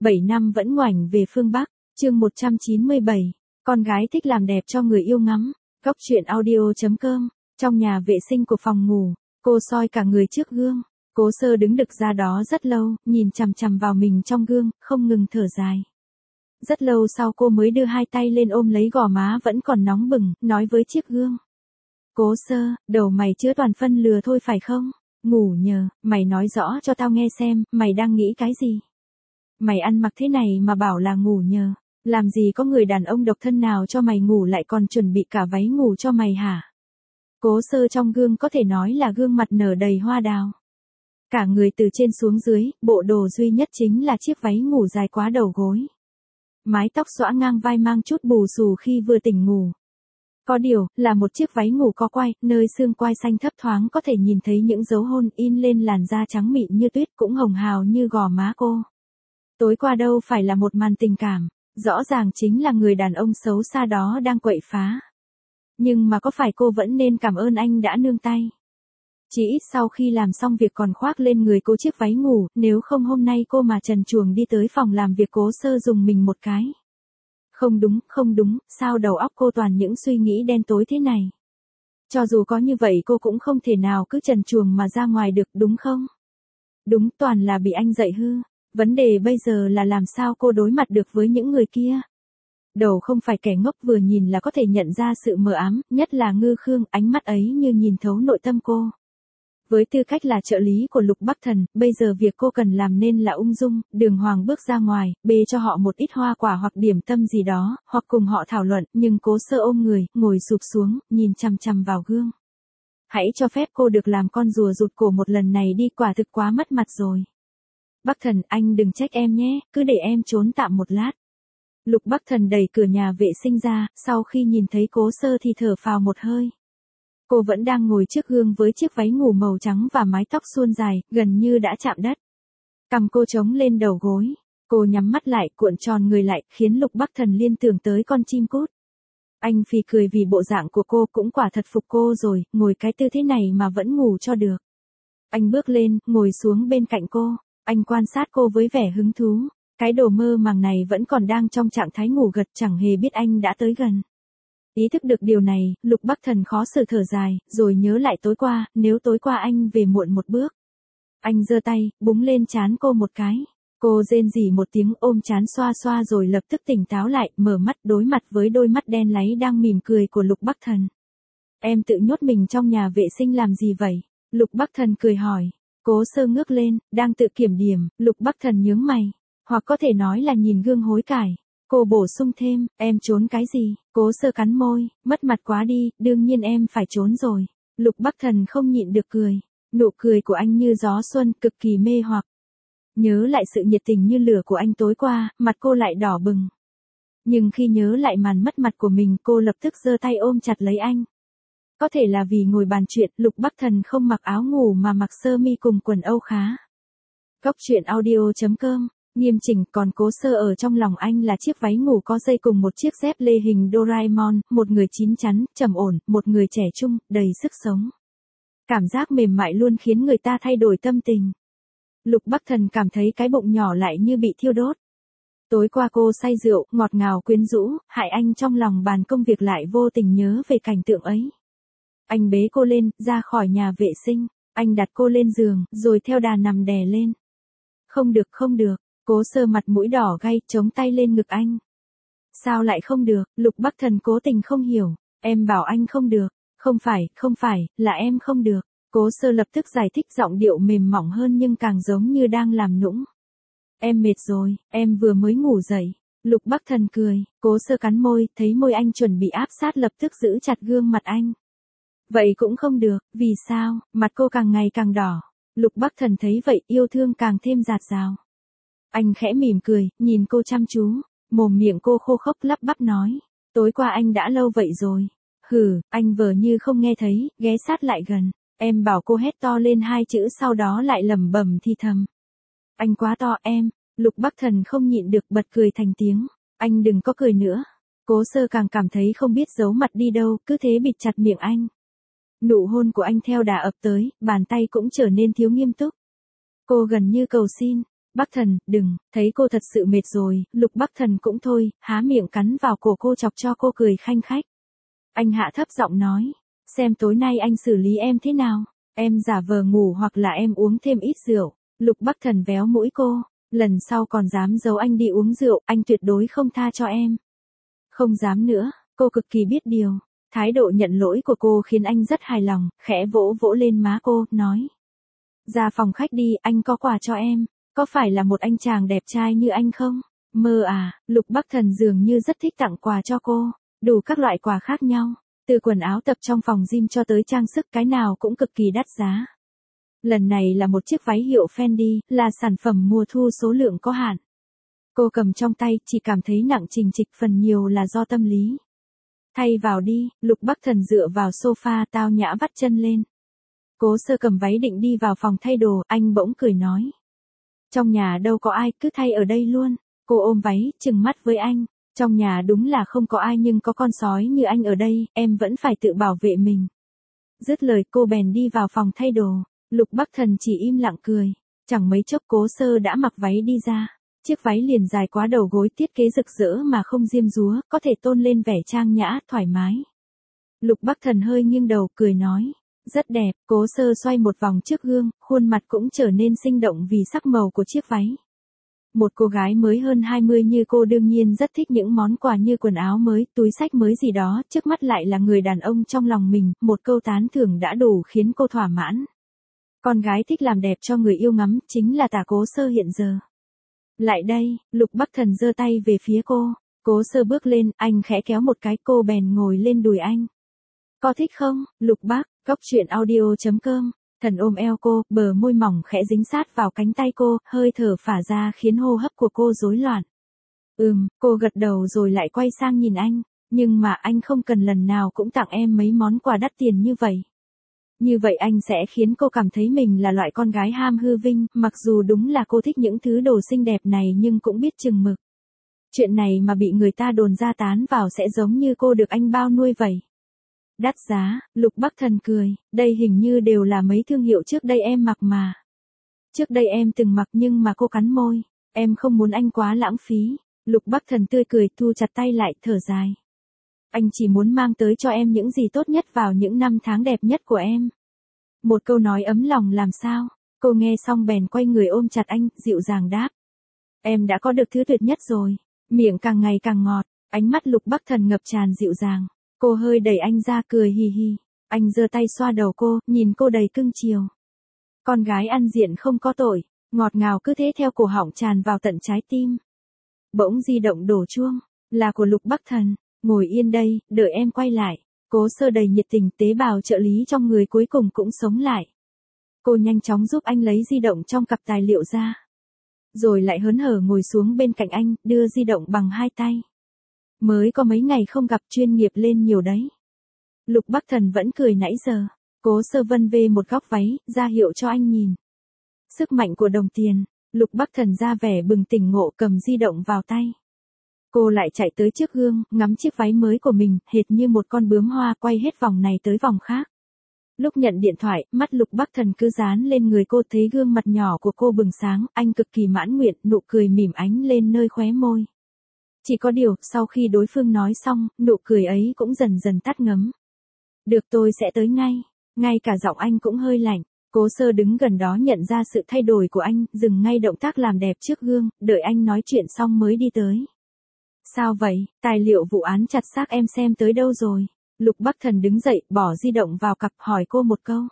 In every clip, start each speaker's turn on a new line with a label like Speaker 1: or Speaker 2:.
Speaker 1: 7 năm vẫn ngoảnh về phương Bắc, chương 197, con gái thích làm đẹp cho người yêu ngắm, góc truyện audio.com, trong nhà vệ sinh của phòng ngủ, cô soi cả người trước gương, Cố Sơ đứng đực ra đó rất lâu, nhìn chằm chằm vào mình trong gương, không ngừng thở dài. Rất lâu sau cô mới đưa hai tay lên ôm lấy gò má vẫn còn nóng bừng, nói với chiếc gương. Cố Sơ, đầu mày chứa toàn phân lừa thôi phải không? Ngủ nhờ, mày nói rõ cho tao nghe xem, mày đang nghĩ cái gì? Mày ăn mặc thế này mà bảo là ngủ nhờ, làm gì có người đàn ông độc thân nào cho mày ngủ lại còn chuẩn bị cả váy ngủ cho mày hả? Cố Sơ trong gương có thể nói là gương mặt nở đầy hoa đào. Cả người từ trên xuống dưới, bộ đồ duy nhất chính là chiếc váy ngủ dài quá đầu gối. Mái tóc xõa ngang vai mang chút bù xù khi vừa tỉnh ngủ. Có điều, là một chiếc váy ngủ có quai, nơi xương quai xanh thấp thoáng có thể nhìn thấy những dấu hôn in lên làn da trắng mịn như tuyết cũng hồng hào như gò má cô. Tối qua đâu phải là một màn tình cảm, rõ ràng chính là người đàn ông xấu xa đó đang quậy phá. Nhưng mà có phải cô vẫn nên cảm ơn anh đã nương tay? Chỉ ít sau khi làm xong việc còn khoác lên người cô chiếc váy ngủ, nếu không hôm nay cô mà trần truồng đi tới phòng làm việc Cố Sơ dùng mình một cái. Không đúng, sao đầu óc cô toàn những suy nghĩ đen tối thế này? Cho dù có như vậy cô cũng không thể nào cứ trần truồng mà ra ngoài được đúng không? Đúng, toàn là bị anh dạy hư. Vấn đề bây giờ là làm sao cô đối mặt được với những người kia. Đầu không phải kẻ ngốc vừa nhìn là có thể nhận ra sự mờ ám, nhất là Ngư Khương, ánh mắt ấy như nhìn thấu nội tâm cô. Với tư cách là trợ lý của Lục Bắc Thần, bây giờ việc cô cần làm nên là ung dung, đường hoàng bước ra ngoài, bê cho họ một ít hoa quả hoặc điểm tâm gì đó, hoặc cùng họ thảo luận, nhưng Cố Sơ ôm người, ngồi sụp xuống, nhìn chằm chằm vào gương. Hãy cho phép cô được làm con rùa rụt cổ một lần này đi, quả thực quá mất mặt rồi. Bắc Thần, anh đừng trách em nhé, cứ để em trốn tạm một lát. Lục Bắc Thần đẩy cửa nhà vệ sinh ra, sau khi nhìn thấy Cố Sơ thì thở phào một hơi. Cô vẫn đang ngồi trước gương với chiếc váy ngủ màu trắng và mái tóc suôn dài, gần như đã chạm đất. Cằm cô chống lên đầu gối, cô nhắm mắt lại, cuộn tròn người lại, khiến Lục Bắc Thần liên tưởng tới con chim cút. Anh phì cười vì bộ dạng của cô cũng quả thật phục cô rồi, ngồi cái tư thế này mà vẫn ngủ cho được. Anh bước lên, ngồi xuống bên cạnh cô, anh quan sát cô với vẻ hứng thú. Cái đồ mơ màng này vẫn còn đang trong trạng thái ngủ gật, chẳng hề biết anh đã tới gần. Ý thức được điều này, Lục Bắc Thần khó xử thở dài, rồi nhớ lại tối qua, nếu tối qua anh về muộn một bước. Anh giơ tay, búng lên trán cô một cái. Cô rên rỉ một tiếng, ôm trán xoa xoa rồi lập tức tỉnh táo lại, mở mắt đối mặt với đôi mắt đen láy đang mỉm cười của Lục Bắc Thần. Em tự nhốt mình trong nhà vệ sinh làm gì vậy? Lục Bắc Thần cười hỏi. Cố Sơ ngước lên, đang tự kiểm điểm, Lục Bắc Thần nhướng mày. Hoặc có thể nói là nhìn gương hối cải. Cô bổ sung thêm, em trốn cái gì? Cố Sơ cắn môi, mất mặt quá đi, đương nhiên em phải trốn rồi. Lục Bắc Thần không nhịn được cười. Nụ cười của anh như gió xuân, cực kỳ mê hoặc. Nhớ lại sự nhiệt tình như lửa của anh tối qua, mặt cô lại đỏ bừng. Nhưng khi nhớ lại màn mất mặt của mình, cô lập tức giơ tay ôm chặt lấy anh. Có thể là vì ngồi bàn chuyện, Lục Bắc Thần không mặc áo ngủ mà mặc sơ mi cùng quần âu khá. Góc truyện audio.com, nghiêm chỉnh, còn Cố Sơ ở trong lòng anh là chiếc váy ngủ có dây cùng một chiếc dép lê hình Doraemon, một người chín chắn, trầm ổn, một người trẻ trung, đầy sức sống. Cảm giác mềm mại luôn khiến người ta thay đổi tâm tình. Lục Bắc Thần cảm thấy cái bụng nhỏ lại như bị thiêu đốt. Tối qua cô say rượu, ngọt ngào quyến rũ, hại anh trong lòng bàn công việc lại vô tình nhớ về cảnh tượng ấy. Anh bế cô lên, ra khỏi nhà vệ sinh, anh đặt cô lên giường, rồi theo đà nằm đè lên. Không được, Cố Sơ mặt mũi đỏ gay, chống tay lên ngực anh. Sao lại không được? Lục Bắc Thần cố tình không hiểu, em bảo anh không được, không phải, là em không được. Cố Sơ lập tức giải thích, giọng điệu mềm mỏng hơn nhưng càng giống như đang làm nũng. Em mệt rồi, em vừa mới ngủ dậy. Lục Bắc Thần cười, Cố Sơ cắn môi, thấy môi anh chuẩn bị áp sát lập tức giữ chặt gương mặt anh. Vậy cũng không được, vì sao? Mặt cô càng ngày càng đỏ. Lục Bắc Thần thấy vậy, yêu thương càng thêm dạt dào. Anh khẽ mỉm cười, nhìn cô chăm chú, mồm miệng cô khô khốc lắp bắp nói. Tối qua anh đã lâu vậy rồi. Hừ, anh vờ như không nghe thấy, ghé sát lại gần. Em bảo cô hét to lên hai chữ sau đó lại lẩm bẩm thì thầm. Anh quá to em. Lục Bắc Thần không nhịn được bật cười thành tiếng. Anh đừng có cười nữa. Cố Sơ càng cảm thấy không biết giấu mặt đi đâu, cứ thế bịt chặt miệng anh. Nụ hôn của anh theo đà ập tới, bàn tay cũng trở nên thiếu nghiêm túc. Cô gần như cầu xin, Bắc Thần, đừng, thấy cô thật sự mệt rồi, Lục Bắc Thần cũng thôi, há miệng cắn vào cổ cô chọc cho cô cười khanh khách. Anh hạ thấp giọng nói, xem tối nay anh xử lý em thế nào, em giả vờ ngủ hoặc là em uống thêm ít rượu. Lục Bắc Thần véo mũi cô, lần sau còn dám giấu anh đi uống rượu, anh tuyệt đối không tha cho em. Không dám nữa, cô cực kỳ biết điều. Thái độ nhận lỗi của cô khiến anh rất hài lòng, khẽ vỗ vỗ lên má cô, nói. Ra phòng khách đi, anh có quà cho em. Có phải là một anh chàng đẹp trai như anh không? Mơ à, Lục Bắc Thần dường như rất thích tặng quà cho cô. Đủ các loại quà khác nhau. Từ quần áo tập trong phòng gym cho tới trang sức cái nào cũng cực kỳ đắt giá. Lần này là một chiếc váy hiệu Fendi, là sản phẩm mùa thu số lượng có hạn. Cô cầm trong tay, chỉ cảm thấy nặng trình trịch, phần nhiều là do tâm lý. Thay vào đi, Lục Bắc Thần dựa vào sofa, tao nhã vắt chân lên. Cố Sơ cầm váy định đi vào phòng thay đồ, anh bỗng cười nói. Trong nhà đâu có ai, cứ thay ở đây luôn. Cô ôm váy, trừng mắt với anh. Trong nhà đúng là không có ai nhưng có con sói như anh ở đây, em vẫn phải tự bảo vệ mình. Dứt lời cô bèn đi vào phòng thay đồ. Lục Bắc Thần chỉ im lặng cười. Chẳng mấy chốc Cố Sơ đã mặc váy đi ra. Chiếc váy liền dài quá đầu gối, thiết kế rực rỡ mà không diêm dúa, có thể tôn lên vẻ trang nhã, thoải mái. Lục Bắc Thần hơi nghiêng đầu, cười nói. Rất đẹp. Cố Sơ xoay một vòng trước gương, khuôn mặt cũng trở nên sinh động vì sắc màu của chiếc váy. Một cô gái mới hơn 20 như cô đương nhiên rất thích những món quà như quần áo mới, túi xách mới gì đó, trước mắt lại là người đàn ông trong lòng mình, một câu tán thưởng đã đủ khiến cô thỏa mãn. Con gái thích làm đẹp cho người yêu ngắm, chính là tà Cố Sơ hiện giờ. Lại đây, Lục Bắc Thần giơ tay về phía cô. Cố Sơ bước lên, anh khẽ kéo một cái, cô bèn ngồi lên đùi anh. Có thích không, Lục Bắc? Góc truyện audio.com. Thần ôm eo cô, bờ môi mỏng khẽ dính sát vào cánh tay cô, hơi thở phả ra khiến hô hấp của cô rối loạn. Cô gật đầu rồi lại quay sang nhìn anh. Nhưng mà anh không cần lần nào cũng tặng em mấy món quà đắt tiền như vậy. Như vậy anh sẽ khiến cô cảm thấy mình là loại con gái ham hư vinh, mặc dù đúng là cô thích những thứ đồ xinh đẹp này nhưng cũng biết chừng mực. Chuyện này mà bị người ta đồn ra tán vào sẽ giống như cô được anh bao nuôi vậy. Đắt giá, Lục Bắc Thần cười, đây hình như đều là mấy thương hiệu trước đây em mặc mà. Trước đây em từng mặc nhưng mà cô cắn môi, em không muốn anh quá lãng phí. Lục Bắc Thần tươi cười, thu chặt tay lại, thở dài. Anh chỉ muốn mang tới cho em những gì tốt nhất vào những năm tháng đẹp nhất của em. Một câu nói ấm lòng làm sao, cô nghe xong bèn quay người ôm chặt anh, dịu dàng đáp. Em đã có được thứ tuyệt nhất rồi, miệng càng ngày càng ngọt, ánh mắt Lục Bắc Thần ngập tràn dịu dàng. Cô hơi đẩy anh ra, cười hì hì. Anh giơ tay xoa đầu cô, nhìn cô đầy cưng chiều. Con gái ăn diện không có tội, ngọt ngào cứ thế theo cổ họng tràn vào tận trái tim. Bỗng di động đổ chuông, là của Lục Bắc Thần. Ngồi yên đây, đợi em quay lại. Cố Sơ đầy nhiệt tình, tế bào trợ lý trong người cuối cùng cũng sống lại. Cô nhanh chóng giúp anh lấy di động trong cặp tài liệu ra. Rồi lại hớn hở ngồi xuống bên cạnh anh, đưa di động bằng hai tay. Mới có mấy ngày không gặp, chuyên nghiệp lên nhiều đấy. Lục Bắc Thần vẫn cười nãy giờ. Cố Sơ vân vê một góc váy, ra hiệu cho anh nhìn. Sức mạnh của đồng tiền. Lục Bắc Thần ra vẻ bừng tỉnh ngộ, cầm di động vào tay. Cô lại chạy tới trước gương, ngắm chiếc váy mới của mình, hệt như một con bướm hoa quay hết vòng này tới vòng khác. Lúc nhận điện thoại, mắt Lục Bắc Thần cứ dán lên người cô, thấy gương mặt nhỏ của cô bừng sáng, anh cực kỳ mãn nguyện, nụ cười mỉm ánh lên nơi khóe môi. Chỉ có điều, sau khi đối phương nói xong, nụ cười ấy cũng dần dần tắt ngấm. Được, tôi sẽ tới ngay. Ngay cả giọng anh cũng hơi lạnh. Cố Sơ đứng gần đó nhận ra sự thay đổi của anh, dừng ngay động tác làm đẹp trước gương, đợi anh nói chuyện xong mới đi tới. Sao vậy, tài liệu vụ án chặt xác em xem tới đâu rồi? Lục Bắc Thần đứng dậy, bỏ di động vào cặp, hỏi cô một câu.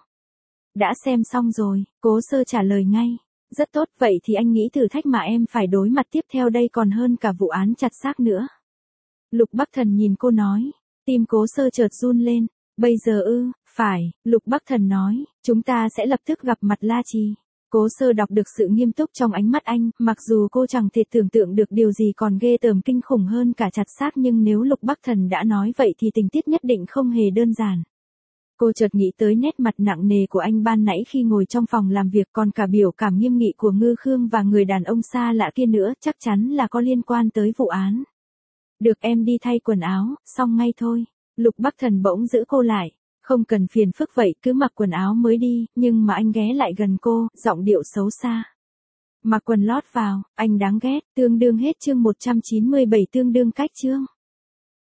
Speaker 1: Đã xem xong rồi, Cố Sơ trả lời ngay. Rất tốt, vậy thì anh nghĩ thử thách mà em phải đối mặt tiếp theo đây còn hơn cả vụ án chặt xác nữa. Lục Bắc Thần nhìn cô nói. Tim Cố Sơ chợt run lên. Bây giờ phải, Lục Bắc Thần nói, chúng ta sẽ lập tức gặp mặt La Trì. Cố Sơ đọc được sự nghiêm túc trong ánh mắt anh, mặc dù cô chẳng thể tưởng tượng được điều gì còn ghê tởm kinh khủng hơn cả chặt xác, nhưng nếu Lục Bắc Thần đã nói vậy thì tình tiết nhất định không hề đơn giản. Cô chợt nghĩ tới nét mặt nặng nề của anh ban nãy khi ngồi trong phòng làm việc, còn cả biểu cảm nghiêm nghị của Ngư Khương và người đàn ông xa lạ kia nữa, chắc chắn là có liên quan tới vụ án. Được, em đi thay quần áo, xong ngay thôi. Lục Bắc Thần bỗng giữ cô lại. Không cần phiền phức vậy, cứ mặc quần áo mới đi, nhưng mà anh ghé lại gần cô, giọng điệu xấu xa. Mặc quần lót vào, anh đáng ghét, tương đương hết chương 197 tương đương cách chương.